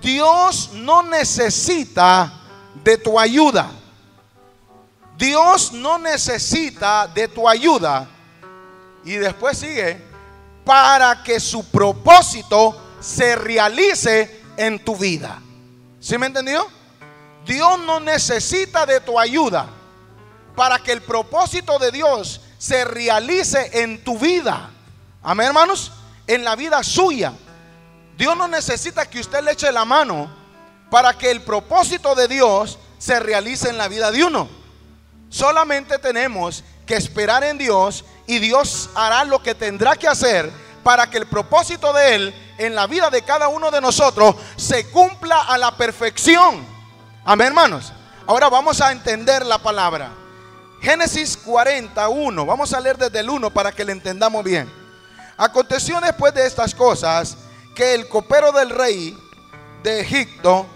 Dios no necesita de tu ayuda. Dios no necesita de tu ayuda. Y después sigue, para que su propósito se realice en tu vida. ¿Sí me entendió? Dios no necesita de tu ayuda para que el propósito de Dios se realice en tu vida. Amén, hermanos. En la vida suya. Dios no necesita que usted le eche la mano para que el propósito de Dios se realice en la vida de uno. Solamente tenemos que esperar en Dios, y Dios hará lo que tendrá que hacer para que el propósito de Él en la vida de cada uno de nosotros se cumpla a la perfección. Amén, hermanos. Ahora vamos a entender la palabra. Génesis 41, vamos a leer desde el 1 para que le entendamos bien. Aconteció después de estas cosas que el copero del rey de Egipto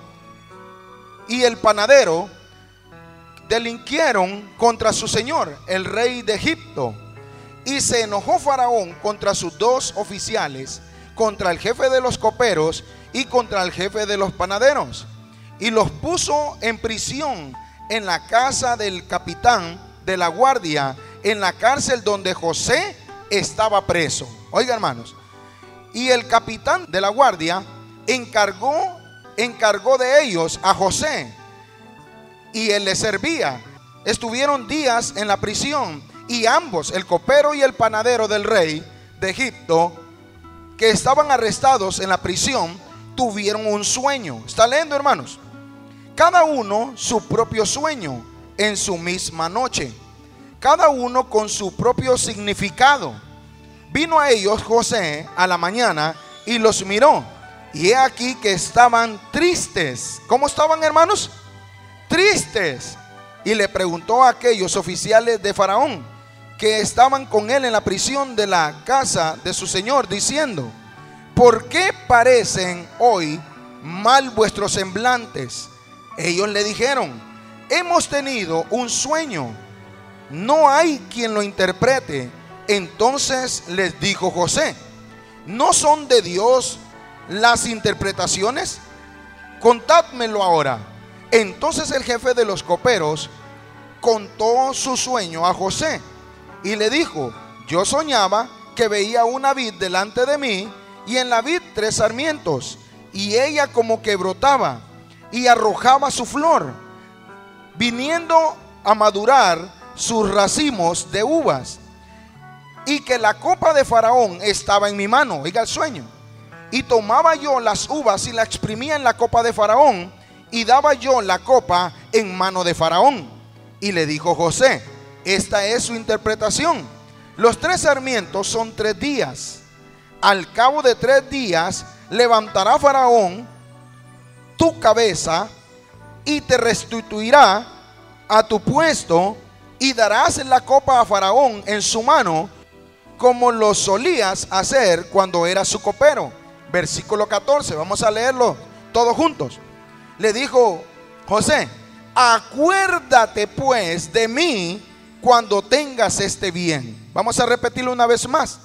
y el panadero delinquieron contra su señor, el rey de Egipto. Y se enojó Faraón contra sus dos oficiales, contra el jefe de los coperos y contra el jefe de los panaderos, y los puso en prisión en la casa del capitán de la guardia, en la cárcel donde José estaba preso. Oiga, hermanos. Y el capitán de la guardia encargó de ellos a José, y él les servía. Estuvieron días en la prisión, y ambos, el copero y el panadero del rey de Egipto, que estaban arrestados en la prisión, tuvieron un sueño. ¿Está leyendo, hermanos? Cada uno su propio sueño en su misma noche, cada uno con su propio significado. Vino a ellos José a la mañana y los miró, y he aquí que estaban tristes. ¿Cómo estaban, hermanos? Tristes. Y le preguntó a aquellos oficiales de Faraón que estaban con él en la prisión de la casa de su señor, diciendo: ¿por qué parecen hoy mal vuestros semblantes? Ellos le dijeron: hemos tenido un sueño, no hay quien lo interprete. Entonces les dijo José: ¿no son de Dios las interpretaciones? Contádmelo ahora. Entonces el jefe de los coperos contó su sueño a José y le dijo: yo soñaba que veía una vid delante de mí, y en la vid 3 sarmientos, y ella como que brotaba y arrojaba su flor, viniendo a madurar sus racimos de uvas, y que la copa de Faraón estaba en mi mano. Oiga el sueño. Y tomaba yo las uvas y la exprimía en la copa de Faraón, y daba yo la copa en mano de Faraón. Y le dijo José: esta es su interpretación. Los 3 sarmientos son 3 días. Al cabo de 3 días levantará Faraón tu cabeza y te restituirá a tu puesto, y darás la copa a Faraón en su mano, como lo solías hacer cuando eras su copero. Versículo 14, vamos a leerlo todos juntos. Le dijo José: acuérdate pues de mí cuando tengas este bien. Vamos a repetirlo una vez más.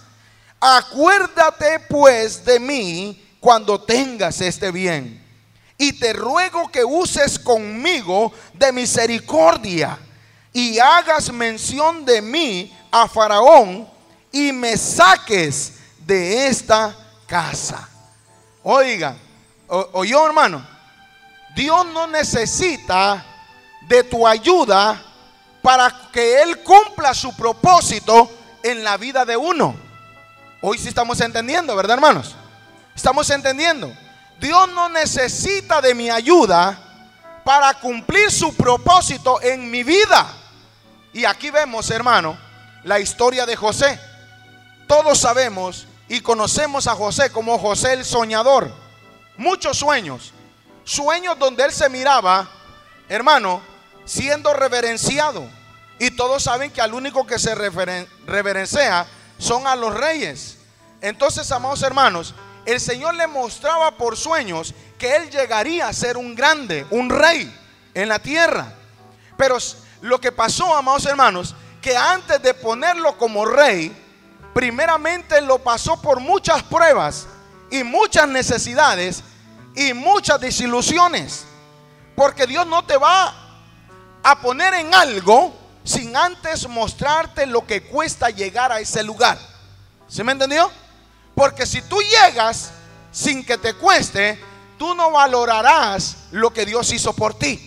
Acuérdate pues de mí cuando tengas este bien, y te ruego que uses conmigo de misericordia, y hagas mención de mí a Faraón, y me saques de esta casa. Oiga, oyó, hermano. Dios no necesita de tu ayuda para que Él cumpla su propósito en la vida de uno. Hoy sí estamos entendiendo, ¿verdad, hermanos? Estamos entendiendo. Dios no necesita de mi ayuda para cumplir su propósito en mi vida. Y aquí vemos, hermano, la historia de José. Todos sabemos y conocemos a José como José el soñador. Muchos sueños. Sueños donde él se miraba, hermano, siendo reverenciado. Y todos saben que al único que se reverencia son a los reyes. Entonces, amados hermanos, el Señor le mostraba por sueños que él llegaría a ser un grande, un rey en la tierra. Pero lo que pasó, amados hermanos, que antes de ponerlo como rey, primeramente lo pasó por muchas pruebas y muchas necesidades y muchas desilusiones, porque Dios no te va a poner en algo sin antes mostrarte lo que cuesta llegar a ese lugar. ¿Sí me entendió? Porque si tú llegas sin que te cueste, tú no valorarás lo que Dios hizo por ti.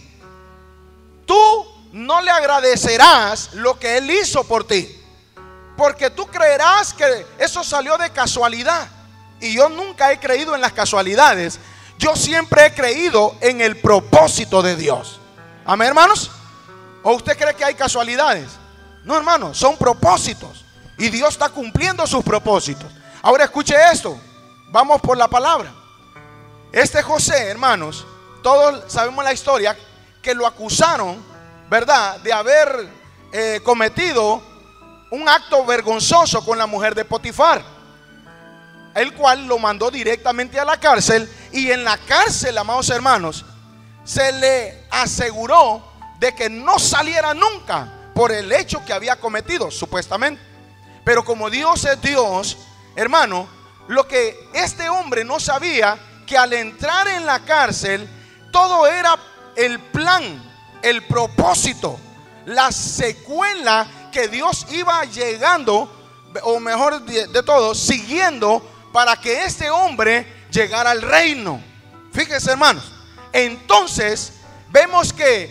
Tú no le agradecerás lo que Él hizo por ti, porque tú creerás que eso salió de casualidad. Y yo nunca he creído en las casualidades. Yo siempre he creído en el propósito de Dios. Amén, hermanos. ¿O usted cree que hay casualidades? No, hermanos, son propósitos, y Dios está cumpliendo sus propósitos. Ahora escuche esto. Vamos por la palabra. Este José, hermanos, todos sabemos la historia, que lo acusaron, ¿verdad?, de haber cometido un acto vergonzoso con la mujer de Potifar, el cual lo mandó directamente a la cárcel. Y en la cárcel, amados hermanos, se le aseguró de que no saliera nunca por el hecho que había cometido, supuestamente. Pero como Dios es Dios, hermano, lo que este hombre no sabía, que al entrar en la cárcel, todo era el plan, el propósito, la secuela que Dios iba llegando, o mejor de todo, siguiendo para que este hombre llegara al reino. Fíjense, hermanos. Entonces vemos que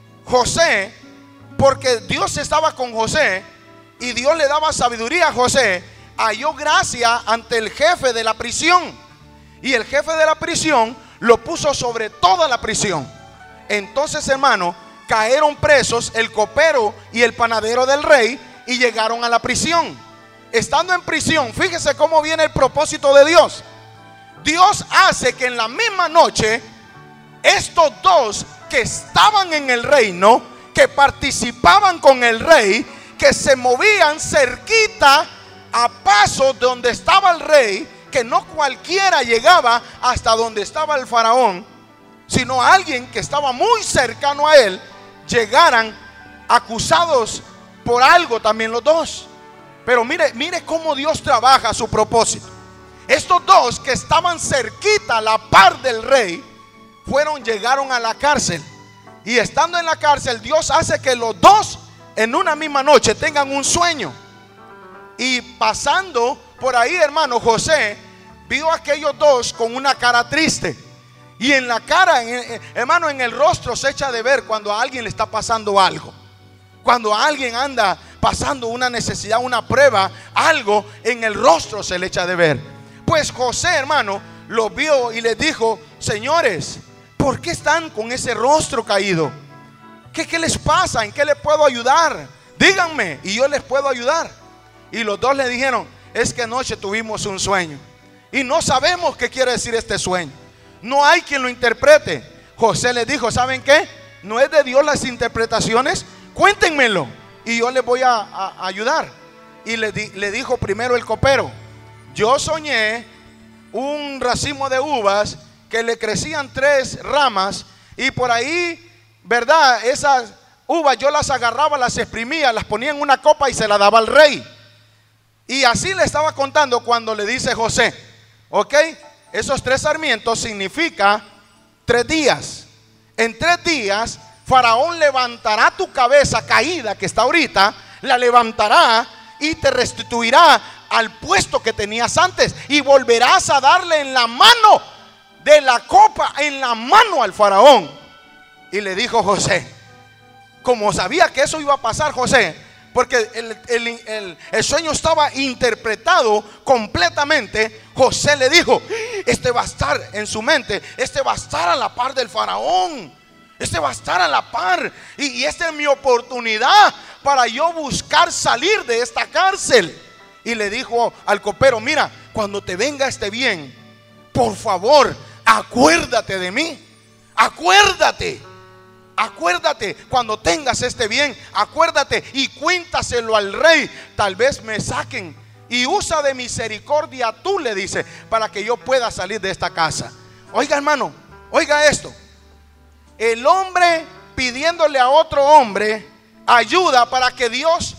José, porque Dios estaba con José y Dios le daba sabiduría a José, halló gracia ante el jefe de la prisión, y el jefe de la prisión lo puso sobre toda la prisión. Entonces, hermano, cayeron presos el copero y el panadero del rey y llegaron a la prisión. Estando en prisión, fíjese cómo viene el propósito de Dios. Dios hace que en la misma noche estos dos que estaban en el reino, que participaban con el rey, que se movían cerquita a paso de donde estaba el rey, que no cualquiera llegaba hasta donde estaba el faraón, sino alguien que estaba muy cercano a él, llegaran acusados por algo también los dos. Pero mire cómo Dios trabaja su propósito. Estos dos que estaban cerquita a la par del rey, llegaron a la cárcel. Y estando en la cárcel, Dios hace que los dos en una misma noche tengan un sueño. Y pasando por ahí, hermano, José vio a aquellos dos con una cara triste. Y en la cara, hermano, en el rostro se echa de ver cuando a alguien le está pasando algo. Cuando a alguien anda pasando una necesidad, una prueba, algo en el rostro se le echa de ver. Pues José, hermano, lo vio y les dijo: señores, ¿por qué están con ese rostro caído? ¿Qué les pasa? ¿En qué les puedo ayudar? Díganme y yo les puedo ayudar. Y los dos le dijeron: es que anoche tuvimos un sueño y no sabemos qué quiere decir este sueño. No hay quien lo interprete. José les dijo: ¿saben qué? No es de Dios las interpretaciones, cuéntenmelo y yo les voy a ayudar. Y le dijo primero el copero: yo soñé un racimo de uvas que le crecían 3 ramas, y por ahí, ¿verdad?, esas uvas yo las agarraba, las exprimía, las ponía en una copa y se la daba al rey. Y así le estaba contando cuando le dice José: ok, esos 3 sarmientos significa 3 días. En 3 días Faraón levantará tu cabeza caída que está ahorita, la levantará y te restituirá al puesto que tenías antes, y volverás a darle en la mano de la copa, en la mano al faraón. Y le dijo José, como sabía que eso iba a pasar José, porque el sueño estaba interpretado completamente, José le dijo: este va a estar en su mente, este va a estar a la par del faraón, este va a estar a la par, y esta es mi oportunidad para yo buscar salir de esta cárcel. Y le dijo al copero: mira, cuando te venga este bien, por favor, acuérdate de mí. Acuérdate cuando tengas este bien, acuérdate y cuéntaselo al rey. Tal vez me saquen, y usa de misericordia tú, le dice, para que yo pueda salir de esta casa. Oiga, hermano, oiga esto. El hombre pidiéndole a otro hombre ayuda para que Dios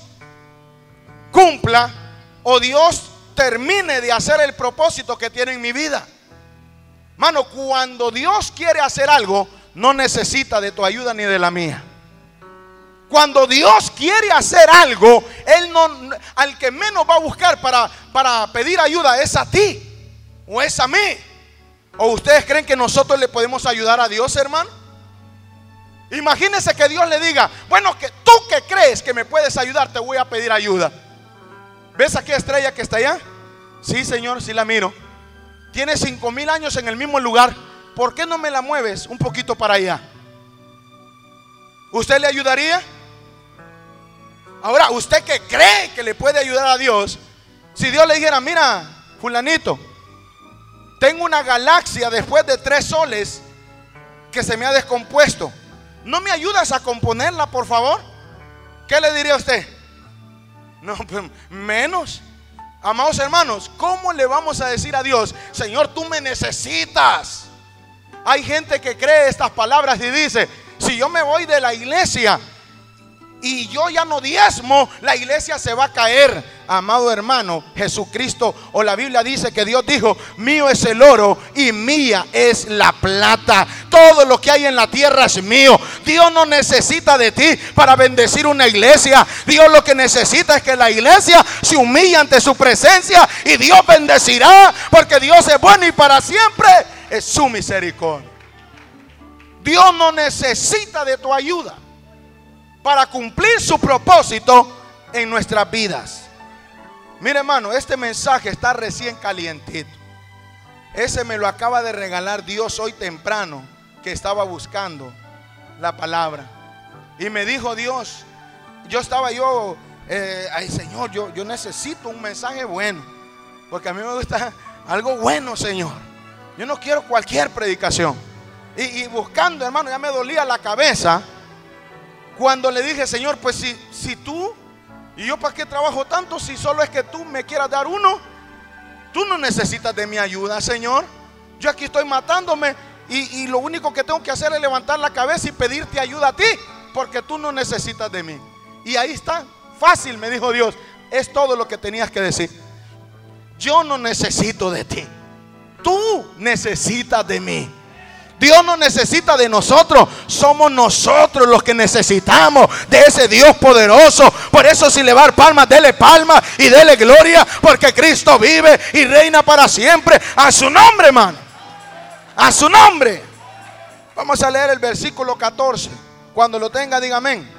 cumpla, o Dios termine de hacer el propósito que tiene en mi vida. Mano, cuando Dios quiere hacer algo, no necesita de tu ayuda ni de la mía. Cuando Dios quiere hacer algo, Él no, al que menos va a buscar para pedir ayuda es a ti o es a mí. ¿O ustedes creen que nosotros le podemos ayudar a Dios, hermano? Imagínense que Dios le diga: bueno, que tú que crees que me puedes ayudar, te voy a pedir ayuda. ¿Ves aquella estrella que está allá? Sí, Señor, sí la miro. Tiene 5,000 años en el mismo lugar. ¿Por qué no me la mueves un poquito para allá? ¿Usted le ayudaría? Ahora, usted que cree que le puede ayudar a Dios, si Dios le dijera: mira, fulanito, tengo una galaxia después de 3 soles que se me ha descompuesto, ¿no me ayudas a componerla, por favor? ¿Qué le diría a usted? No, pues, menos. Amados hermanos, ¿cómo le vamos a decir a Dios: Señor, tú me necesitas? Hay gente que cree estas palabras y dice: si yo me voy de la iglesia y yo ya no diezmo, la iglesia se va a caer. Amado hermano, Jesucristo o la Biblia dice que Dios dijo: mío es el oro y mía es la plata. Todo lo que hay en la tierra es mío. Dios no necesita de ti para bendecir una iglesia. Dios lo que necesita es que la iglesia se humille ante su presencia, y Dios bendecirá, porque Dios es bueno y para siempre es su misericordia. Dios no necesita de tu ayuda para cumplir su propósito en nuestras vidas. Mire, hermano, este mensaje está recién calientito. Ese me lo acaba de regalar Dios hoy temprano, que estaba buscando la palabra. Y me dijo Dios, ay Señor, yo necesito un mensaje bueno, porque a mí me gusta algo bueno, Señor. Yo no quiero cualquier predicación. Y buscando, hermano, ya me dolía la cabeza cuando le dije: Señor, pues si tú, y yo para qué trabajo tanto si solo es que tú me quieras dar uno. Tú no necesitas de mi ayuda, Señor. Yo aquí estoy matándome y lo único que tengo que hacer es levantar la cabeza y pedirte ayuda a ti, porque tú no necesitas de mí. Y ahí está, fácil, me dijo Dios. Es todo lo que tenías que decir. Yo no necesito de ti, tú necesitas de mí. Dios no necesita de nosotros, somos nosotros los que necesitamos de ese Dios poderoso. Por eso, si le va a dar palmas, dele palmas y dele gloria, porque Cristo vive y reina para siempre. A su nombre, hermano, a su nombre. Vamos a leer el versículo 14. Cuando lo tenga, diga amén.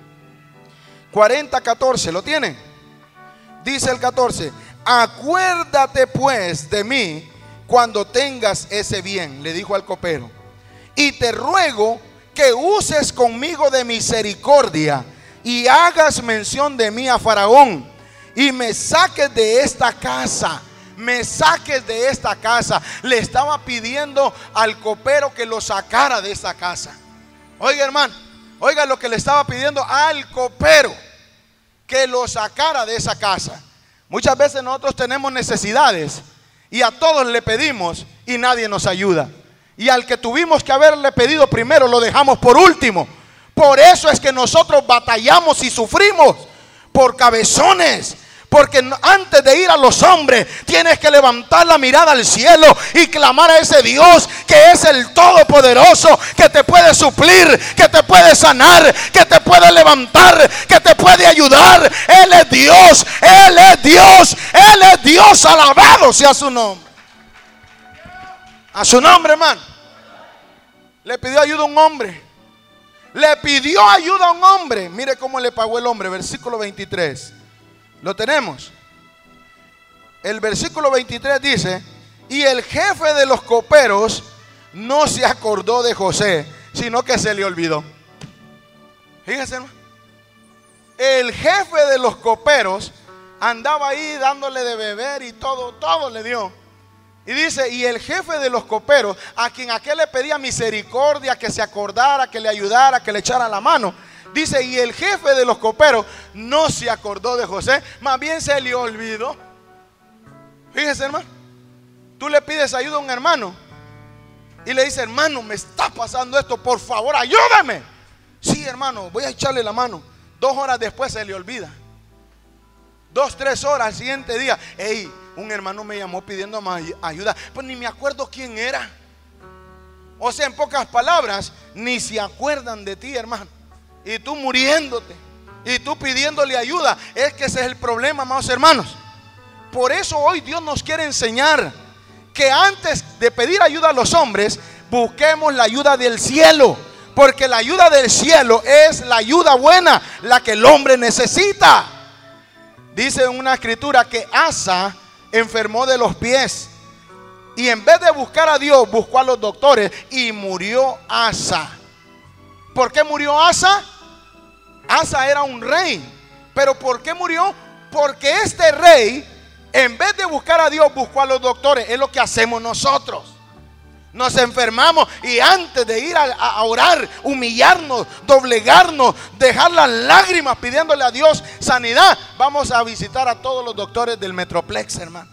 40:14, ¿lo tiene? Dice el 14: acuérdate pues de mí cuando tengas ese bien, le dijo al copero, y te ruego que uses conmigo de misericordia y hagas mención de mí a Faraón, y me saques de esta casa. Me saques de esta casa. Le estaba pidiendo al copero que lo sacara de esa casa. Oiga, hermano, oiga lo que le estaba pidiendo al copero: que lo sacara de esa casa. Muchas veces nosotros tenemos necesidades y a todos le pedimos y nadie nos ayuda. Y al que tuvimos que haberle pedido primero, lo dejamos por último. Por eso es que nosotros batallamos y sufrimos por cabezones. Porque antes de ir a los hombres, tienes que levantar la mirada al cielo y clamar a ese Dios que es el Todopoderoso, que te puede suplir, que te puede sanar, que te puede levantar, que te puede ayudar. Él es Dios, Él es Dios, Él es Dios. Alabado sea su nombre. A su nombre, hermano. Le pidió ayuda a un hombre. Le pidió ayuda a un hombre. Mire cómo le pagó el hombre. Versículo 23. Lo tenemos. El versículo 23 dice: y el jefe de los coperos no se acordó de José, sino que se le olvidó. Fíjense, hermano. El jefe de los coperos andaba ahí dándole de beber y todo le dio. Y dice: y el jefe de los coperos, a quien aquel le pedía misericordia, que se acordara, que le ayudara, que le echara la mano, dice: y el jefe de los coperos no se acordó de José, más bien se le olvidó. Fíjese, hermano. Tú le pides ayuda a un hermano y le dices: hermano, me está pasando esto, por favor, ayúdame. Sí, hermano, voy a echarle la mano. 2 horas después se le olvida. 2, 3 horas al siguiente día: hey, un hermano me llamó pidiendo ayuda, pues ni me acuerdo quién era. O sea, en pocas palabras, ni se acuerdan de ti, hermano. Y tú muriéndote, y tú pidiéndole ayuda. Es que ese es el problema, amados hermanos. Por eso hoy Dios nos quiere enseñar que antes de pedir ayuda a los hombres, busquemos la ayuda del cielo. Porque la ayuda del cielo es la ayuda buena, la que el hombre necesita. Dice en una escritura que Asa enfermó de los pies. Y en vez de buscar a Dios, buscó a los doctores y murió Asa. ¿Por qué murió Asa? Asa era un rey. ¿Pero por qué murió? Porque este rey, en vez de buscar a Dios, buscó a los doctores. Es lo que hacemos nosotros. Nos enfermamos y antes de ir a orar, humillarnos, doblegarnos, dejar las lágrimas pidiéndole a Dios sanidad, vamos a visitar a todos los doctores del Metroplex, hermano.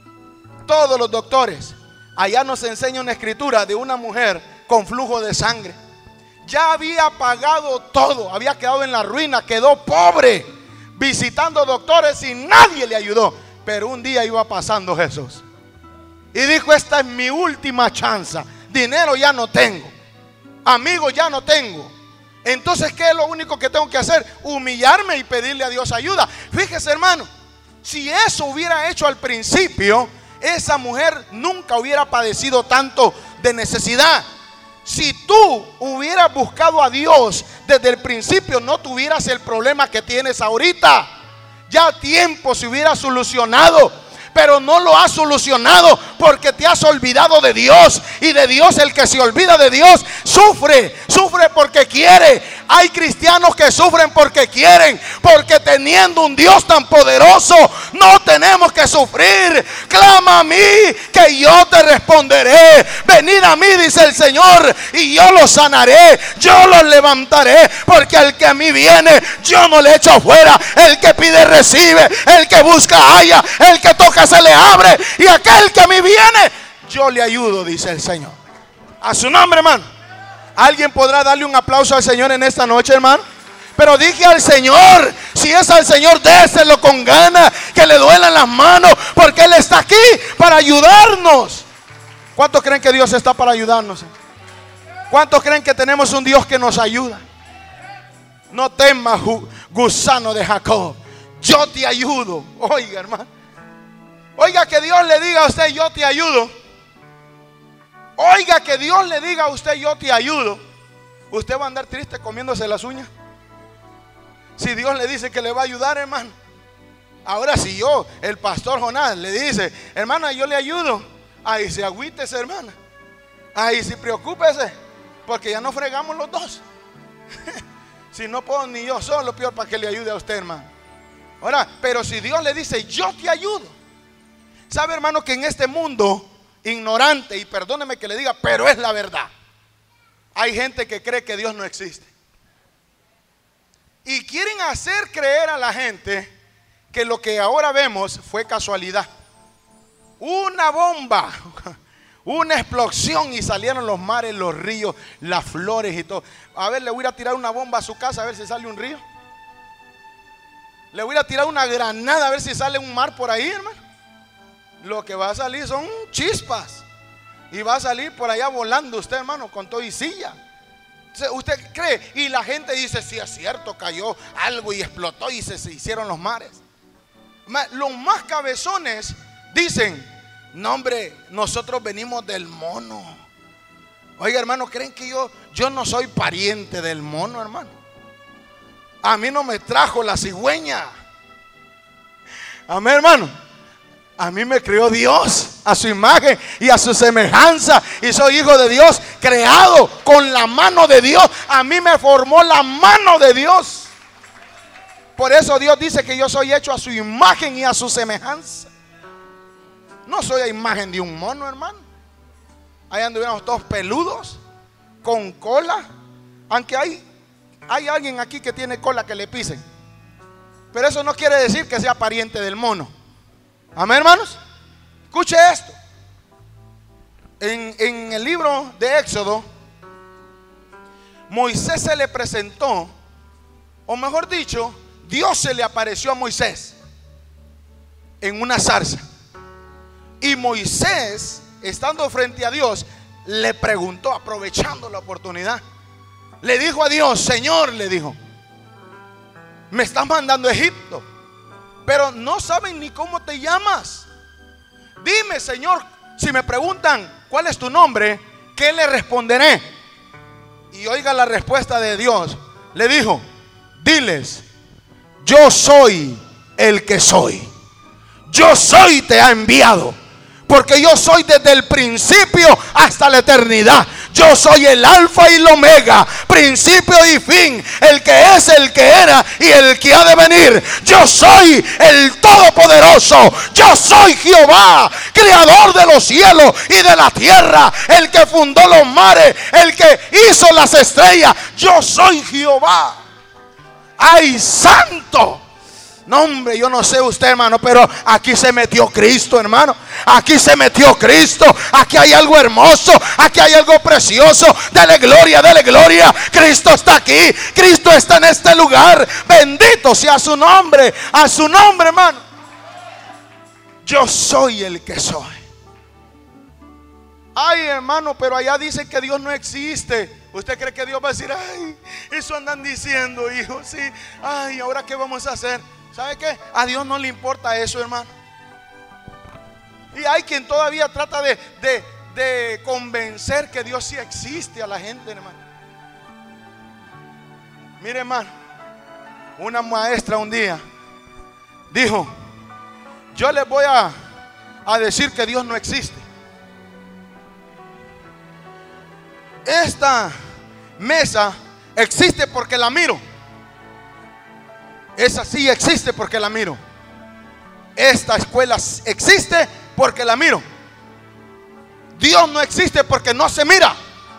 Todos los doctores. Allá nos enseña una escritura de una mujer con flujo de sangre. Ya había pagado todo, había quedado en la ruina, quedó pobre, visitando doctores y nadie le ayudó. Pero un día iba pasando Jesús y dijo: esta es mi última chance. Dinero ya no tengo, amigos ya no tengo. Entonces, ¿qué es lo único que tengo que hacer? Humillarme y pedirle a Dios ayuda. Fíjese, hermano, si eso hubiera hecho al principio, esa mujer nunca hubiera padecido tanto de necesidad. Si tú hubieras buscado a Dios desde el principio, no tuvieras el problema que tienes ahorita. Ya a tiempo se hubiera solucionado. Pero no lo has solucionado porque te has olvidado de Dios. Y de Dios, el que se olvida de Dios sufre. Sufre porque quiere. Hay cristianos que sufren porque quieren. Porque teniendo un Dios tan poderoso, no tenemos que sufrir. Clama a mí que yo te responderé. Venid a mí, dice el Señor, y yo los sanaré. Yo los levantaré. Porque al que a mí viene, yo no le echo afuera. El que pide recibe. El que busca halla. El que toca se le abre. Y aquel que a mí viene, yo le ayudo, dice el Señor. A su nombre, hermano. ¿Alguien podrá darle un aplauso al Señor en esta noche, hermano? Pero dije al Señor, si es al Señor, déselo con ganas, que le duelan las manos, porque Él está aquí para ayudarnos. ¿Cuántos creen que Dios está para ayudarnos? ¿Cuántos creen que tenemos un Dios que nos ayuda? No temas, gusano de Jacob, yo te ayudo. Oiga, hermano, oiga, que Dios le diga a usted: yo te ayudo. Oiga, que Dios le diga a usted: yo te ayudo. ¿Usted va a andar triste comiéndose las uñas? Si Dios le dice que le va a ayudar, hermano. Ahora, si yo, el pastor Jonás, le dice: hermana, yo le ayudo, ahí se agüítese, hermana. Ahí sí preocúpese, porque ya no fregamos los dos. Si no puedo ni yo solo, peor para que le ayude a usted, hermano. Ahora, pero si Dios le dice: yo te ayudo. ¿Sabe, hermano, que en este mundo ignorante, y perdóneme que le diga, pero es la verdad, hay gente que cree que Dios no existe? Y quieren hacer creer a la gente que lo que ahora vemos fue casualidad. Una bomba, una explosión, y salieron los mares, los ríos, las flores y todo. A ver, le voy a tirar una bomba a su casa a ver si sale un río. Le voy a tirar una granada a ver si sale un mar por ahí, hermano. Lo que va a salir son chispas. Y va a salir por allá volando usted, hermano, con todo y silla. ¿Usted cree? Y la gente dice: sí, es cierto, cayó algo y explotó y se hicieron los mares. Los más cabezones dicen: no, hombre, nosotros venimos del mono. Oiga, hermano, ¿creen que yo no soy pariente del mono, hermano? A mí no me trajo la cigüeña. Amén, hermano. A mí me creó Dios a su imagen y a su semejanza, y soy hijo de Dios, creado con la mano de Dios. A mí me formó la mano de Dios. Por eso Dios dice que yo soy hecho a su imagen y a su semejanza. No soy a imagen de un mono, hermano. Ahí anduviéramos todos peludos, con cola. Aunque hay alguien aquí que tiene cola que le pisen, pero eso no quiere decir que sea pariente del mono. Amén, hermanos. Escuche esto. En el libro de Éxodo, Moisés se le presentó, o mejor dicho, Dios se le apareció a Moisés en una zarza. Y Moisés, estando frente a Dios, le preguntó, aprovechando la oportunidad, le dijo a Dios: Señor, le dijo, me estás mandando a Egipto, pero no saben ni cómo te llamas. Dime, Señor, si me preguntan cuál es tu nombre, ¿qué le responderé? Y oiga la respuesta de Dios. Le dijo: diles, yo soy el que soy. Yo soy te ha enviado, porque yo soy desde el principio hasta la eternidad. Yo soy el alfa y el omega, principio y fin, el que es, el que era y el que ha de venir. Yo soy el todopoderoso. Yo soy Jehová, creador de los cielos y de la tierra, el que fundó los mares, el que hizo las estrellas. Yo soy Jehová. ¡Ay, santo! No, hombre, yo no sé usted, hermano, pero aquí se metió Cristo, hermano. Aquí se metió Cristo. Aquí hay algo hermoso. Aquí hay algo precioso. Dele gloria, dele gloria. Cristo está aquí. Cristo está en este lugar. Bendito sea su nombre. A su nombre, hermano. Yo soy el que soy. Ay, hermano, pero allá dicen que Dios no existe. ¿Usted cree que Dios va a decir: ay, eso andan diciendo, hijo? Sí. Ay, ¿ahora qué vamos a hacer? ¿Sabe qué? A Dios no le importa eso, hermano. Y hay quien todavía trata de convencer que Dios sí existe a la gente, hermano. Mire, hermano, una maestra un día dijo: yo les voy a decir que Dios no existe. Esta mesa existe porque la miro. Esa sí existe porque la miro. Esta escuela existe porque la miro. Dios no existe porque no se mira.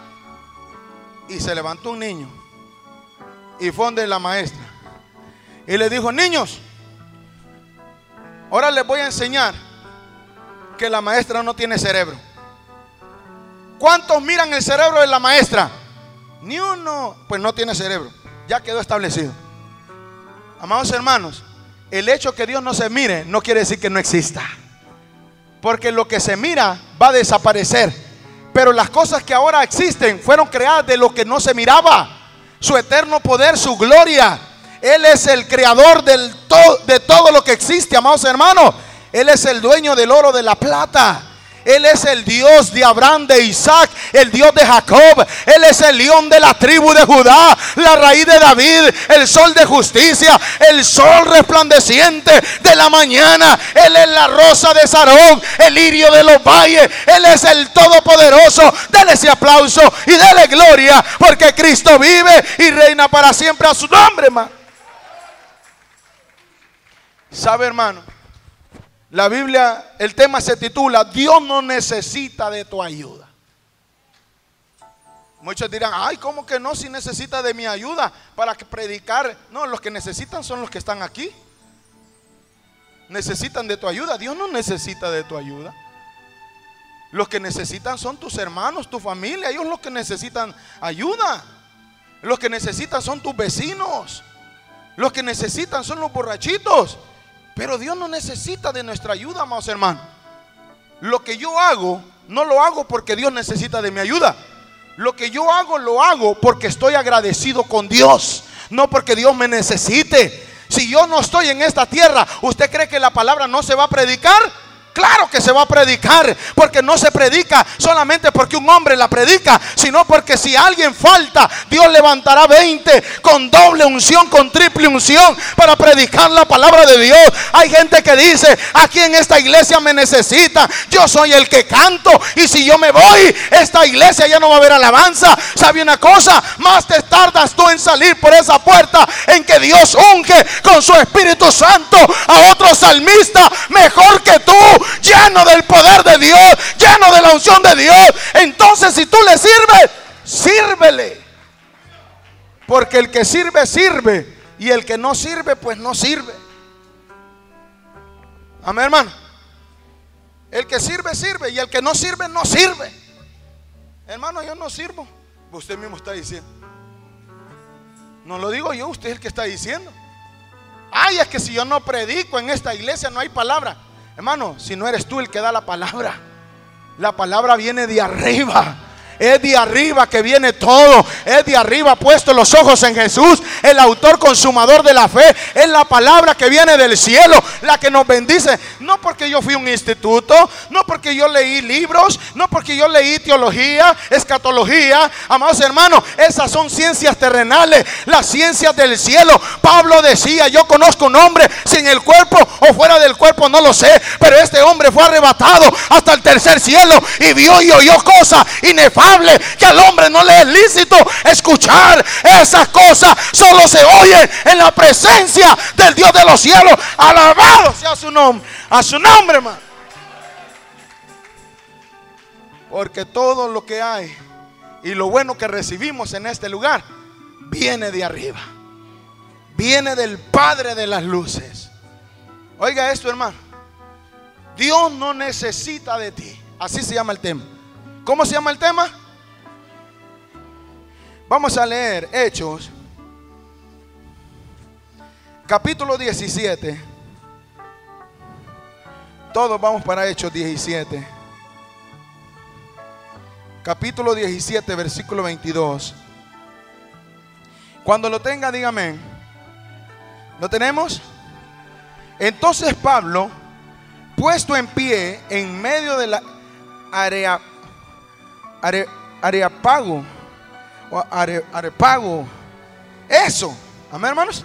Y se levantó un niño y fue donde la maestra y le dijo: niños, ahora les voy a enseñar que la maestra no tiene cerebro. ¿Cuántos miran el cerebro de la maestra? Ni uno. Pues no tiene cerebro. Ya quedó establecido. Amados hermanos, el hecho que Dios no se mire no quiere decir que no exista, porque lo que se mira va a desaparecer. Pero las cosas que ahora existen fueron creadas de lo que no se miraba. Su eterno poder, su gloria. Él es el creador de todo lo que existe, amados hermanos. Él es el dueño del oro, de la plata. Él es el Dios de Abraham, de Isaac, el Dios de Jacob. Él es el león de la tribu de Judá, la raíz de David, el sol de justicia, el sol resplandeciente de la mañana. Él es la rosa de Sarón, el lirio de los valles. Él es el todopoderoso. Dele ese aplauso y dele gloria, porque Cristo vive y reina para siempre. A su nombre, hermano. ¿Sabe, hermano? La Biblia, el tema se titula: Dios no necesita de tu ayuda. Muchos dirán: ay, ¿cómo que no? Si necesita de mi ayuda para predicar. No, los que necesitan son los que están aquí. Necesitan de tu ayuda. Dios no necesita de tu ayuda. Los que necesitan son tus hermanos, tu familia. Ellos los que necesitan ayuda. Los que necesitan son tus vecinos. Los que necesitan son los borrachitos. Pero Dios no necesita de nuestra ayuda, amados hermanos. Lo que yo hago, no lo hago porque Dios necesita de mi ayuda. Lo que yo hago, lo hago porque estoy agradecido con Dios, no porque Dios me necesite. Si yo no estoy en esta tierra, ¿usted cree que la palabra no se va a predicar? Claro que se va a predicar, porque no se predica solamente porque un hombre la predica, sino porque si alguien falta, Dios levantará 20 con doble unción, con triple unción, para predicar la palabra de Dios. Hay gente que dice: aquí en esta iglesia me necesita, yo soy el que canto, y si yo me voy, esta iglesia ya no va a haber alabanza. ¿Sabe una cosa? Más te tardas tú en salir por esa puerta en que Dios unge con su Espíritu Santo a otro salmista mejor que tú, lleno del poder de Dios, lleno de la unción de Dios. Entonces, si tú le sirves, sírvele, porque el que sirve, sirve, y el que no sirve, pues no sirve. Amén, hermano. El que sirve, sirve, y el que no sirve, no sirve. Hermano, yo no sirvo. Usted mismo está diciendo. No lo digo yo, usted es el que está diciendo. Ay, es que si yo no predico en esta iglesia no hay palabra. Hermano, si no eres tú el que da la palabra viene de arriba. Es de arriba que viene todo. Es de arriba puesto los ojos en Jesús, el autor consumador de la fe. Es la palabra que viene del cielo, la que nos bendice. No porque yo fui a un instituto, no porque yo leí libros, no porque yo leí teología, escatología. Amados hermanos, esas son ciencias terrenales, las ciencias del cielo. Pablo decía: yo conozco un hombre sin el cuerpo o fuera del cuerpo, no lo sé, pero este hombre fue arrebatado hasta el tercer cielo y vio y oyó cosas inefables que al hombre no le es lícito escuchar. Esas cosas solo se oyen en la presencia del Dios de los cielos. Alabado sea su nombre, a su nombre, hermano. Porque todo lo que hay y lo bueno que recibimos en este lugar viene de arriba, viene del Padre de las luces. Oiga esto, hermano: Dios no necesita de ti. Así se llama el tema. ¿Cómo se llama el tema? Vamos a leer Hechos, capítulo 17. Todos vamos para Hechos 17. Capítulo 17, versículo 22. Cuando lo tenga, dígame. ¿Lo tenemos? Entonces Pablo, puesto en pie en medio de la Areópago, eso, amén, hermanos,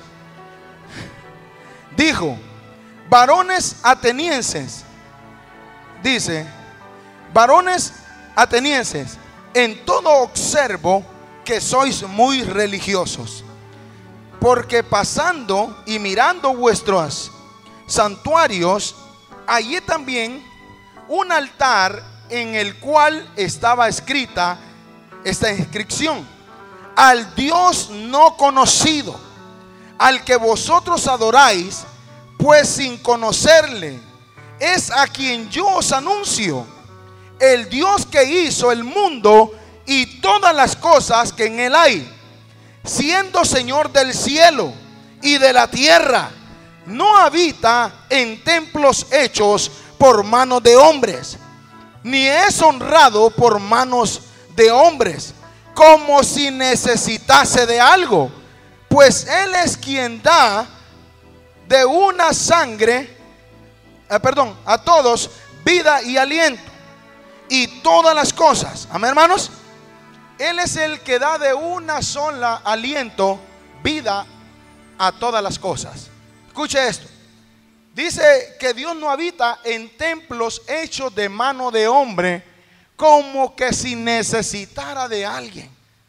dijo: varones atenienses, dice, varones atenienses, en todo observo que sois muy religiosos, porque pasando y mirando vuestros santuarios, hallé también un altar en el cual estaba escrita esta inscripción: al Dios no conocido, al que vosotros adoráis, pues sin conocerle, es a quien yo os anuncio, el Dios que hizo el mundo y todas las cosas que en él hay, siendo Señor del cielo y de la tierra. No habita en templos hechos por manos de hombres, ni es honrado por manos de hombres, como si necesitase de algo, pues Él es quien da de una sangre, a todos vida y aliento y todas las cosas. Amén, hermanos. Él es el que da de una sola aliento, vida a todas las cosas. Escuche esto. Dice que Dios no habita en templos hechos de mano de hombre, como que si necesitara de alguien.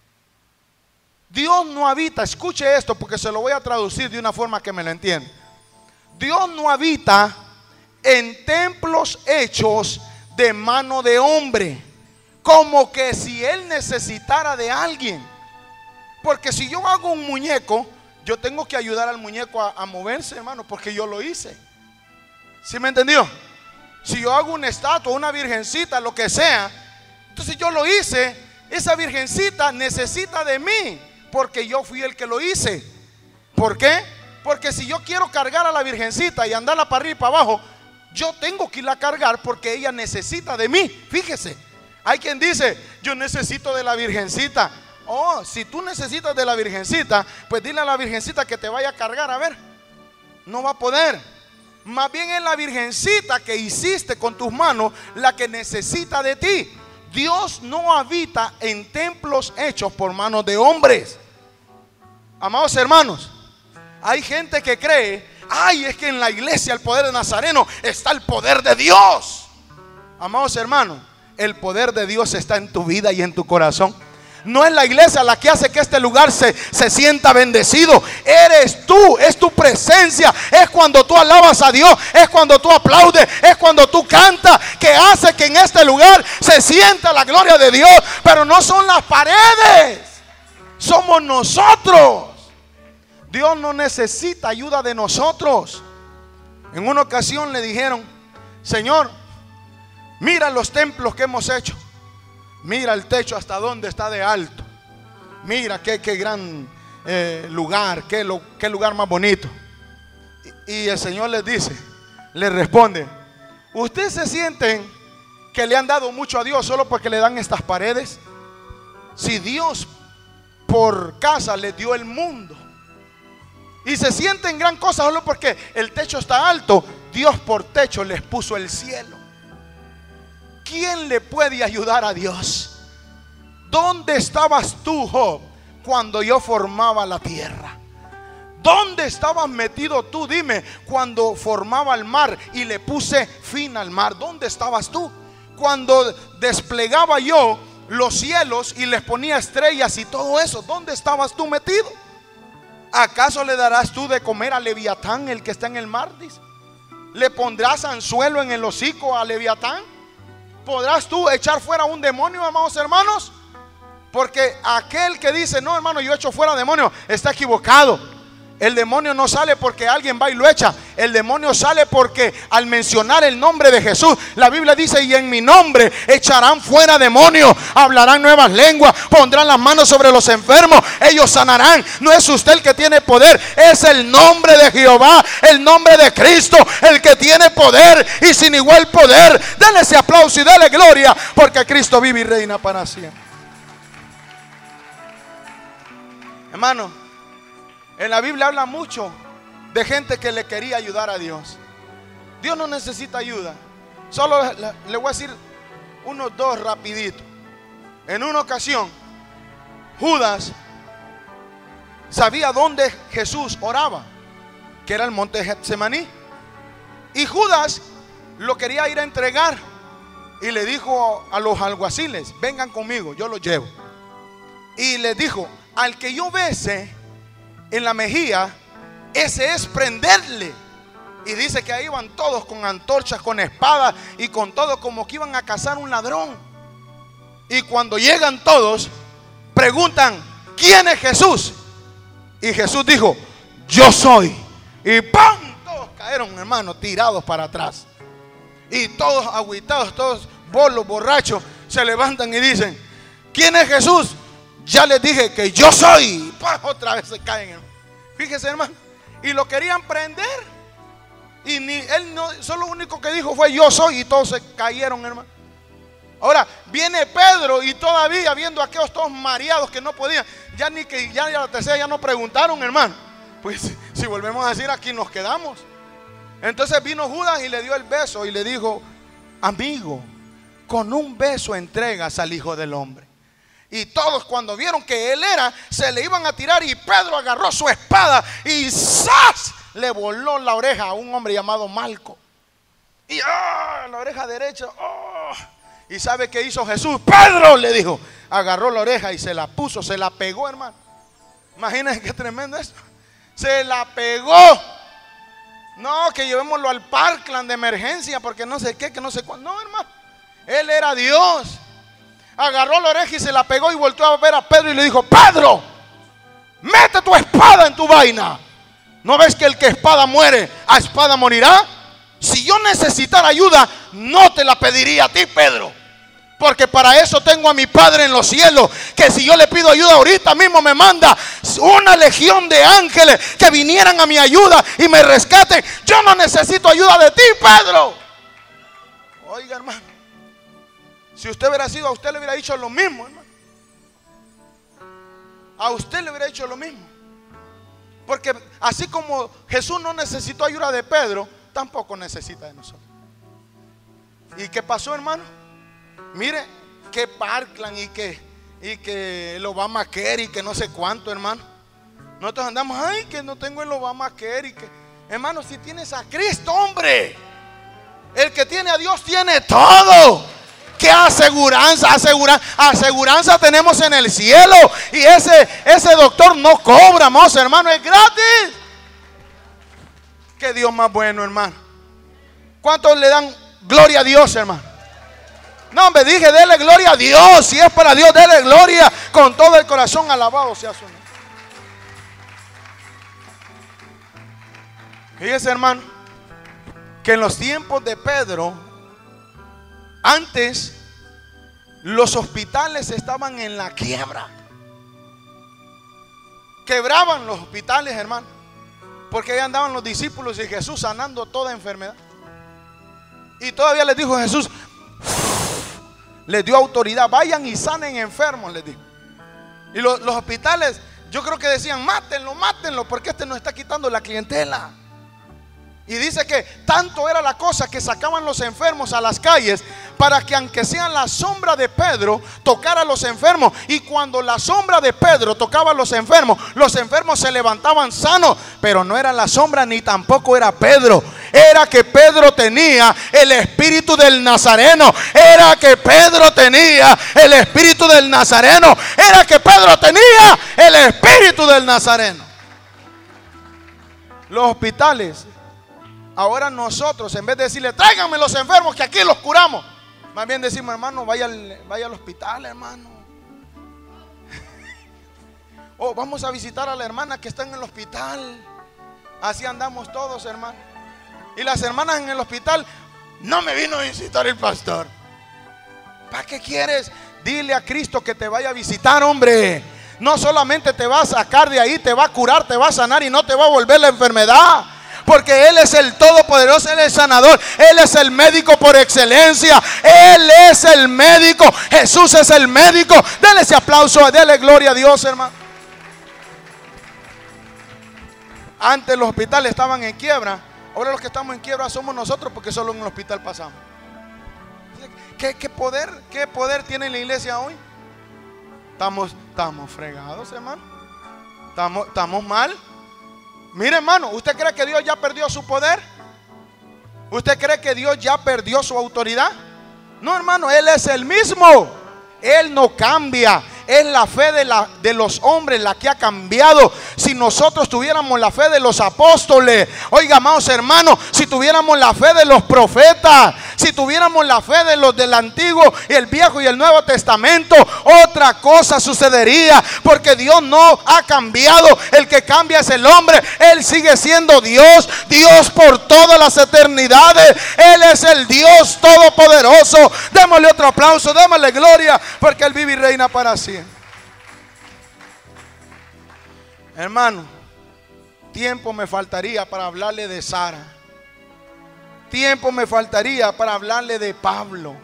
Dios no habita, escuche esto porque se lo voy a traducir de una forma que me lo entienda. Dios no habita en templos hechos de mano de hombre, como que si Él necesitara de alguien. Porque si yo hago un muñeco, yo tengo que ayudar al muñeco a moverse, hermano, porque yo lo hice. ¿Sí me entendió? Si yo hago una estatua, una virgencita, lo que sea, entonces yo lo hice. Esa virgencita necesita de mí, porque yo fui el que lo hice. ¿Por qué? Porque si yo quiero cargar a la virgencita y andarla para arriba y para abajo, yo tengo que irla a cargar porque ella necesita de mí. Fíjese, hay quien dice: yo necesito de la virgencita. Oh, si tú necesitas de la virgencita, pues dile a la virgencita que te vaya a cargar. A ver, no va a poder. Más bien es la virgencita que hiciste con tus manos la que necesita de ti. Dios no habita en templos hechos por manos de hombres. Amados hermanos, hay gente que cree: ay, es que en la iglesia, el poder de Nazareno, está el poder de Dios. Amados hermanos, el poder de Dios está en tu vida y en tu corazón. No es la iglesia la que hace que este lugar se sienta bendecido. Eres tú, es tu presencia. Es cuando tú alabas a Dios, es cuando tú aplaudes, es cuando tú cantas, que hace que en este lugar se sienta la gloria de Dios. Pero no son las paredes, somos nosotros. Dios no necesita ayuda de nosotros. En una ocasión le dijeron: Señor, mira los templos que hemos hecho. Mira el techo hasta dónde está de alto. Mira qué gran lugar, qué lugar más bonito. Y el Señor les dice, les responde: ¿ustedes se sienten que le han dado mucho a Dios solo porque le dan estas paredes? Si Dios por casa les dio el mundo y se sienten gran cosa solo porque el techo está alto, Dios por techo les puso el cielo. ¿Quién le puede ayudar a Dios? ¿Dónde estabas tú, Job, cuando yo formaba la tierra? ¿Dónde estabas metido tú? Dime, cuando formaba el mar y le puse fin al mar. ¿Dónde estabas tú? Cuando desplegaba yo los cielos y les ponía estrellas y todo eso, ¿dónde estabas tú metido? ¿Acaso le darás tú de comer a Leviatán, el que está en el mar? Dice. ¿Le pondrás anzuelo en el hocico a Leviatán? ¿Podrás tú echar fuera un demonio, amados hermanos? Porque aquel que dice, no hermano, yo echo fuera demonio, está equivocado. El demonio no sale porque alguien va y lo echa. El demonio sale porque al mencionar el nombre de Jesús, la Biblia dice, y en mi nombre echarán fuera demonios, hablarán nuevas lenguas, pondrán las manos sobre los enfermos, ellos sanarán. No es usted el que tiene poder, es el nombre de Jehová, el nombre de Cristo, el que tiene poder y sin igual poder. Denle ese aplauso y denle gloria, porque Cristo vive y reina para siempre. Hermano, en la Biblia habla mucho de gente que le quería ayudar a Dios. Dios no necesita ayuda. Solo le voy a decir unos dos rapidito. En una ocasión, Judas sabía dónde Jesús oraba, que era el monte Getsemaní. Y Judas lo quería ir a entregar y le dijo a los alguaciles, vengan conmigo, yo los llevo. Y les dijo, al que yo bese en la mejilla, ese es prenderle. Y dice que ahí iban todos con antorchas, con espadas y con todo, como que iban a cazar un ladrón. Y cuando llegan todos, preguntan, ¿quién es Jesús? Y Jesús dijo, yo soy. Y ¡pam! Todos cayeron, hermano, tirados para atrás. Y todos agüitados, todos bolos, borrachos, se levantan y dicen, ¿quién es Jesús? Ya les dije que yo soy. ¡Pam! Otra vez se caen, hermano. Fíjese, hermano. Y lo querían prender. Y él no, solo lo único que dijo fue yo soy. Y todos se cayeron, hermano. Ahora viene Pedro y todavía viendo a aquellos todos mareados que no podían. Ya ni que ya la tercera ya no preguntaron, hermano. Pues si volvemos a decir, aquí nos quedamos. Entonces vino Judas y le dio el beso y le dijo, amigo, con un beso entregas al Hijo del Hombre. Y todos cuando vieron que él era, se le iban a tirar y Pedro agarró su espada y ¡zas! Le voló la oreja a un hombre llamado Malco. Y la oreja derecha. ¿Y sabe qué hizo Jesús? Pedro, le dijo. Agarró la oreja y se la puso, se la pegó, hermano. Imagínense qué tremendo es. Se la pegó. No, que llevémoslo al Parkland de emergencia porque no sé qué, que no sé cuándo. No, hermano. Él era Dios. Agarró la oreja y se la pegó y volvió a ver a Pedro y le dijo, Pedro, mete tu espada en tu vaina. ¿No ves que el que espada muere, a espada morirá? Si yo necesitara ayuda, no te la pediría a ti, Pedro, porque para eso tengo a mi Padre en los cielos, que si yo le pido ayuda ahorita mismo me manda una legión de ángeles que vinieran a mi ayuda y me rescaten. Yo no necesito ayuda de ti, Pedro. Oiga, hermano, si usted hubiera sido, a usted le hubiera dicho lo mismo, hermano. A usted le hubiera dicho lo mismo. Porque así como Jesús no necesitó ayuda de Pedro, tampoco necesita de nosotros. ¿Y qué pasó, hermano? Mire, que Parkland y que el Obamacare y que no sé cuánto, hermano. Nosotros andamos, ay, que no tengo el Obamacare y que, hermano, si tienes a Cristo, hombre, el que tiene a Dios tiene todo. ¿Qué aseguranza tenemos en el cielo? Y ese doctor no cobra, más, hermano, es gratis. Qué Dios más bueno, hermano. ¿Cuántos le dan gloria a Dios, hermano? No, me dije, dele gloria a Dios. Si es para Dios, dele gloria con todo el corazón. Alabado sea su nombre. Fíjese, hermano, que en los tiempos de Pedro, antes los hospitales estaban en la quiebra. Quebraban los hospitales, hermano, porque ahí andaban los discípulos y Jesús sanando toda enfermedad. Y todavía les dijo Jesús, les dio autoridad, vayan y sanen enfermos, les dijo. Y los hospitales, yo creo que decían, mátenlo, mátenlo, porque este nos está quitando la clientela. Y dice que tanto era la cosa que sacaban los enfermos a las calles para que aunque sea la sombra de Pedro tocara a los enfermos. Y cuando la sombra de Pedro tocaba a los enfermos se levantaban sanos. Pero no era la sombra ni tampoco era Pedro. Era que Pedro tenía el espíritu del Nazareno. Era que Pedro tenía el espíritu del Nazareno. Era que Pedro tenía el espíritu del Nazareno. Los hospitales, ahora nosotros, en vez de decirle, tráiganme los enfermos que aquí los curamos, más bien decimos, hermano, vaya al hospital, hermano. O vamos a visitar a la hermana que está en el hospital. Así andamos todos, hermano. Y las hermanas en el hospital, no me vino a visitar el pastor. ¿Para qué quieres? Dile a Cristo que te vaya a visitar, hombre. No solamente te va a sacar de ahí, te va a curar, te va a sanar y no te va a volver la enfermedad. Porque Él es el todopoderoso, Él es el sanador, Él es el médico por excelencia. Él es el médico, Jesús es el médico. Denle ese aplauso, denle gloria a Dios, hermano. Antes los hospitales estaban en quiebra. Ahora los que estamos en quiebra somos nosotros, porque solo en el hospital pasamos. ¿Qué poder tiene la iglesia hoy? Estamos fregados, hermano. Estamos mal. Mire, hermano, ¿usted cree que Dios ya perdió su poder? ¿Usted cree que Dios ya perdió su autoridad? No, hermano, Él es el mismo. Él no cambia. Es la fe de los hombres la que ha cambiado. Si nosotros tuviéramos la fe de los apóstoles, oiga, amados hermanos, si tuviéramos la fe de los profetas, si tuviéramos la fe de los del Antiguo y el Viejo y el Nuevo Testamento, otra cosa sucedería. Porque Dios no ha cambiado. El que cambia es el hombre. Él sigue siendo Dios, Dios por todas las eternidades. Él es el Dios todopoderoso. Démosle otro aplauso, démosle gloria, porque Él vive y reina para siempre. Hermano, tiempo me faltaría para hablarle de Sara. Tiempo me faltaría para hablarle de Pablo.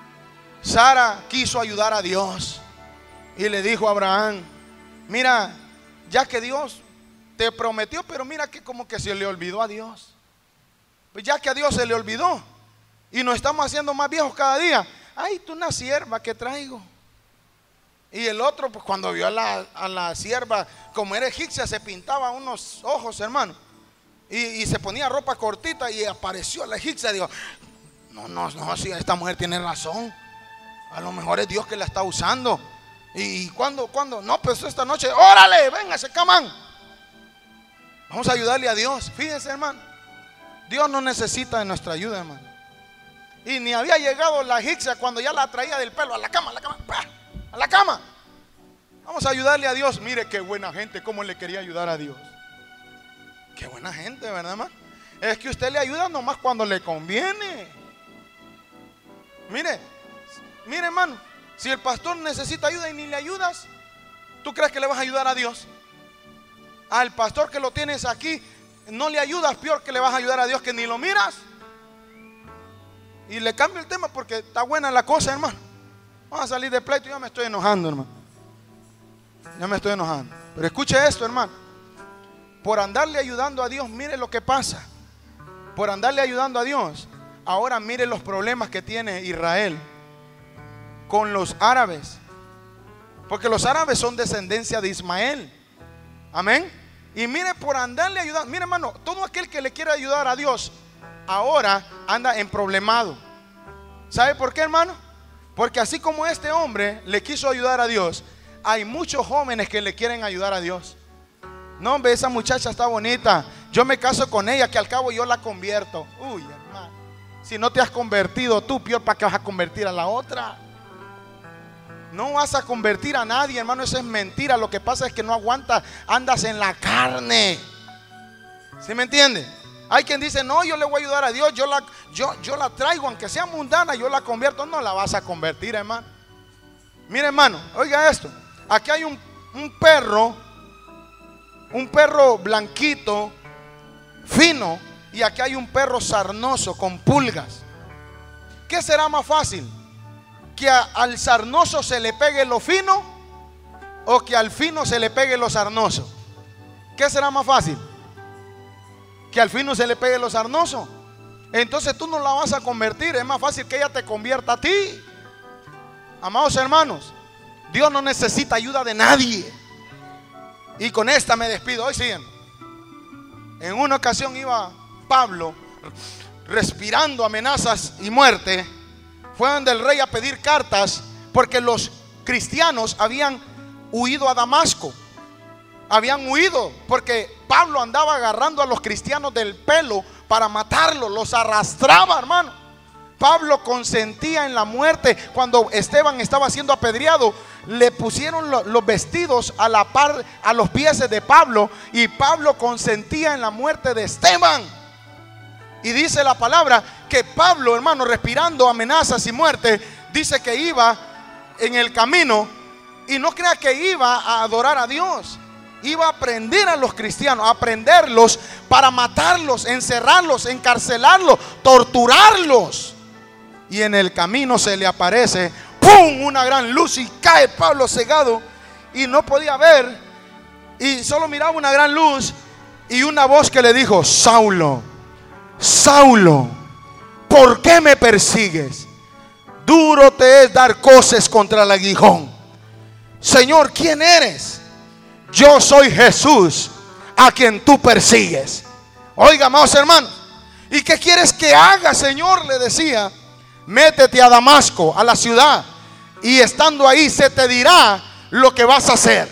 Sara quiso ayudar a Dios y le dijo a Abraham, mira, ya que Dios te prometió, pero mira que como que se le olvidó a Dios. Pues ya que a Dios se le olvidó y nos estamos haciendo más viejos cada día. Ay, tú una sierva que traigo. Y el otro, pues cuando vio a la sierva, como era egipcia, se pintaba unos ojos, hermano, y se ponía ropa cortita y apareció la egipcia. Digo, no, si esta mujer tiene razón, a lo mejor es Dios que la está usando. Y cuando, no, pues esta noche, órale, véngase, camán. Vamos a ayudarle a Dios. Fíjense, hermano, Dios no necesita de nuestra ayuda, hermano. Y ni había llegado la egipcia cuando ya la traía del pelo a la cama, ¡pah! A la cama. Vamos a ayudarle a Dios. Mire qué buena gente, cómo le quería ayudar a Dios. Qué buena gente, ¿verdad, hermano? Es que usted le ayuda nomás cuando le conviene. Mire, hermano, si el pastor necesita ayuda y ni le ayudas, ¿tú crees que le vas a ayudar a Dios? Al pastor que lo tienes aquí, no le ayudas, peor que le vas a ayudar a Dios, que ni lo miras. Y le cambio el tema porque está buena la cosa, hermano. Vamos a salir de pleito. Ya me estoy enojando, hermano. Ya me estoy enojando. Pero escuche esto, hermano. Por andarle ayudando a Dios, mire lo que pasa. Por andarle ayudando a Dios, ahora mire los problemas que tiene Israel con los árabes. Porque los árabes son descendencia de Ismael. Amén. Y mire, por andarle ayudando, mire, hermano, todo aquel que le quiere ayudar a Dios ahora anda en problemado. ¿Sabe por qué, hermano? Porque así como este hombre le quiso ayudar a Dios, hay muchos jóvenes que le quieren ayudar a Dios. No, hombre, esa muchacha está bonita, yo me caso con ella, que al cabo yo la convierto. Uy, hermano, si no te has convertido tú, peor, ¿para qué vas a convertir a la otra? No vas a convertir a nadie, hermano, eso es mentira. Lo que pasa es que no aguantas, andas en la carne. ¿Sí me entiende? Hay quien dice, no, yo le voy a ayudar a Dios, yo la traigo, aunque sea mundana, yo la convierto. No la vas a convertir, hermano. Mire, hermano, oiga esto. Aquí hay un perro blanquito, fino, y aquí hay un perro sarnoso con pulgas. ¿Qué será más fácil? ¿Que al sarnoso se le pegue lo fino o que al fino se le pegue lo sarnoso? ¿Qué será más fácil? Que al fino se le pegue lo sarnoso. Entonces tú no la vas a convertir, es más fácil que ella te convierta a ti. Amados hermanos, Dios no necesita ayuda de nadie. Y con esta me despido. Hoy siguen. En una ocasión iba Pablo respirando amenazas y muerte. Fue donde el rey a pedir cartas, porque los cristianos habían huido a Damasco. Habían huido porque Pablo andaba agarrando a los cristianos del pelo para matarlos, los arrastraba, hermano. Pablo consentía en la muerte. Cuando Esteban estaba siendo apedreado, le pusieron los vestidos a la par, a los pies de Pablo, y Pablo consentía en la muerte de Esteban. Y dice la palabra que Pablo, hermano, respirando amenazas y muerte, dice que iba en el camino, y no crea que iba a adorar a Dios. Iba a aprender a los cristianos, a aprenderlos para matarlos, encerrarlos, encarcelarlos, torturarlos. Y en el camino se le aparece, ¡pum!, una gran luz, y cae Pablo cegado y no podía ver, y solo miraba una gran luz y una voz que le dijo: Saulo, Saulo, ¿por qué me persigues? Duro te es dar coces contra el aguijón. Señor, ¿quién eres? Yo soy Jesús, a quien tú persigues. Oiga, amados hermanos, ¿y qué quieres que haga, Señor? Le decía: métete a Damasco, a la ciudad, y estando ahí se te dirá lo que vas a hacer.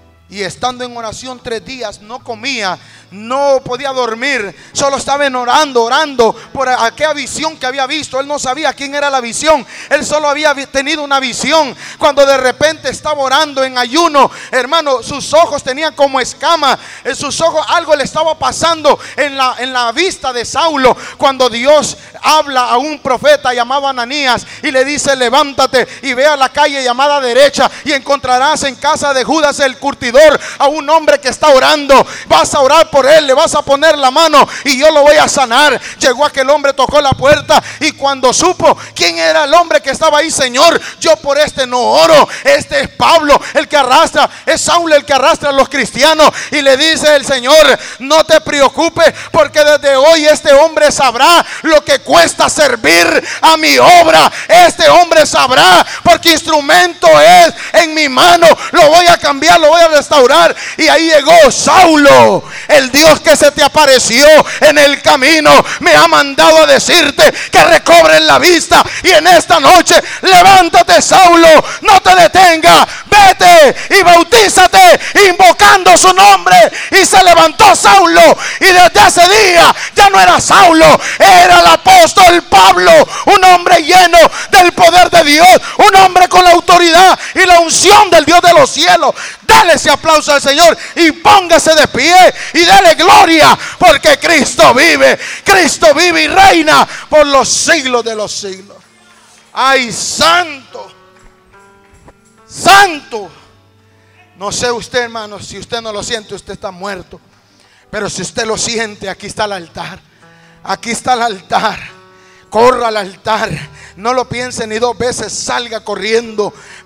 Y estando en oración 3 días, no comía, no podía dormir, solo estaba orando por aquella visión que había visto. Él no sabía quién era la visión, él solo había tenido una visión. Cuando de repente estaba orando en ayuno, hermano, sus ojos tenían como escama, en sus ojos algo le estaba pasando en la vista de Saulo. Cuando Dios habla a un profeta llamado Ananías y le dice: levántate y ve a la calle llamada derecha, y encontrarás en casa de Judas el curtidor a un hombre que está orando. Vas a orar por él, le vas a poner la mano y yo lo voy a sanar. Llegó aquel hombre, tocó la puerta, y cuando supo quién era el hombre que estaba ahí: Señor, yo por este no oro, este es Pablo el que arrastra, es Saulo el que arrastra a los cristianos. Y le dice el Señor: no te preocupes, porque desde hoy este hombre sabrá lo que cuesta servir a mi obra. Este hombre sabrá, porque instrumento es en mi mano. Lo voy a cambiar, lo voy a restaurar. Y ahí llegó Saulo. El Dios que se te apareció en el camino me ha mandado a decirte que recobres la vista. Y en esta noche, levántate, Saulo, no te detenga, vete y bautízate invocando su nombre. Y se levantó Saulo, y desde ese día ya no era Saulo, era el apóstol Pablo, un hombre lleno del poder de Dios, un hombre con la autoridad y la unción del Dios de los cielos. Dale ese aplauso al Señor y póngase de pie y dale gloria, porque Cristo vive y reina por los siglos de los siglos. Ay, santo, santo. No sé usted, hermano, si usted no lo siente, usted está muerto. Pero si usted lo siente, aquí está el altar. Aquí está el altar. Corra al altar. No lo piense ni 2 veces, salga corriendo.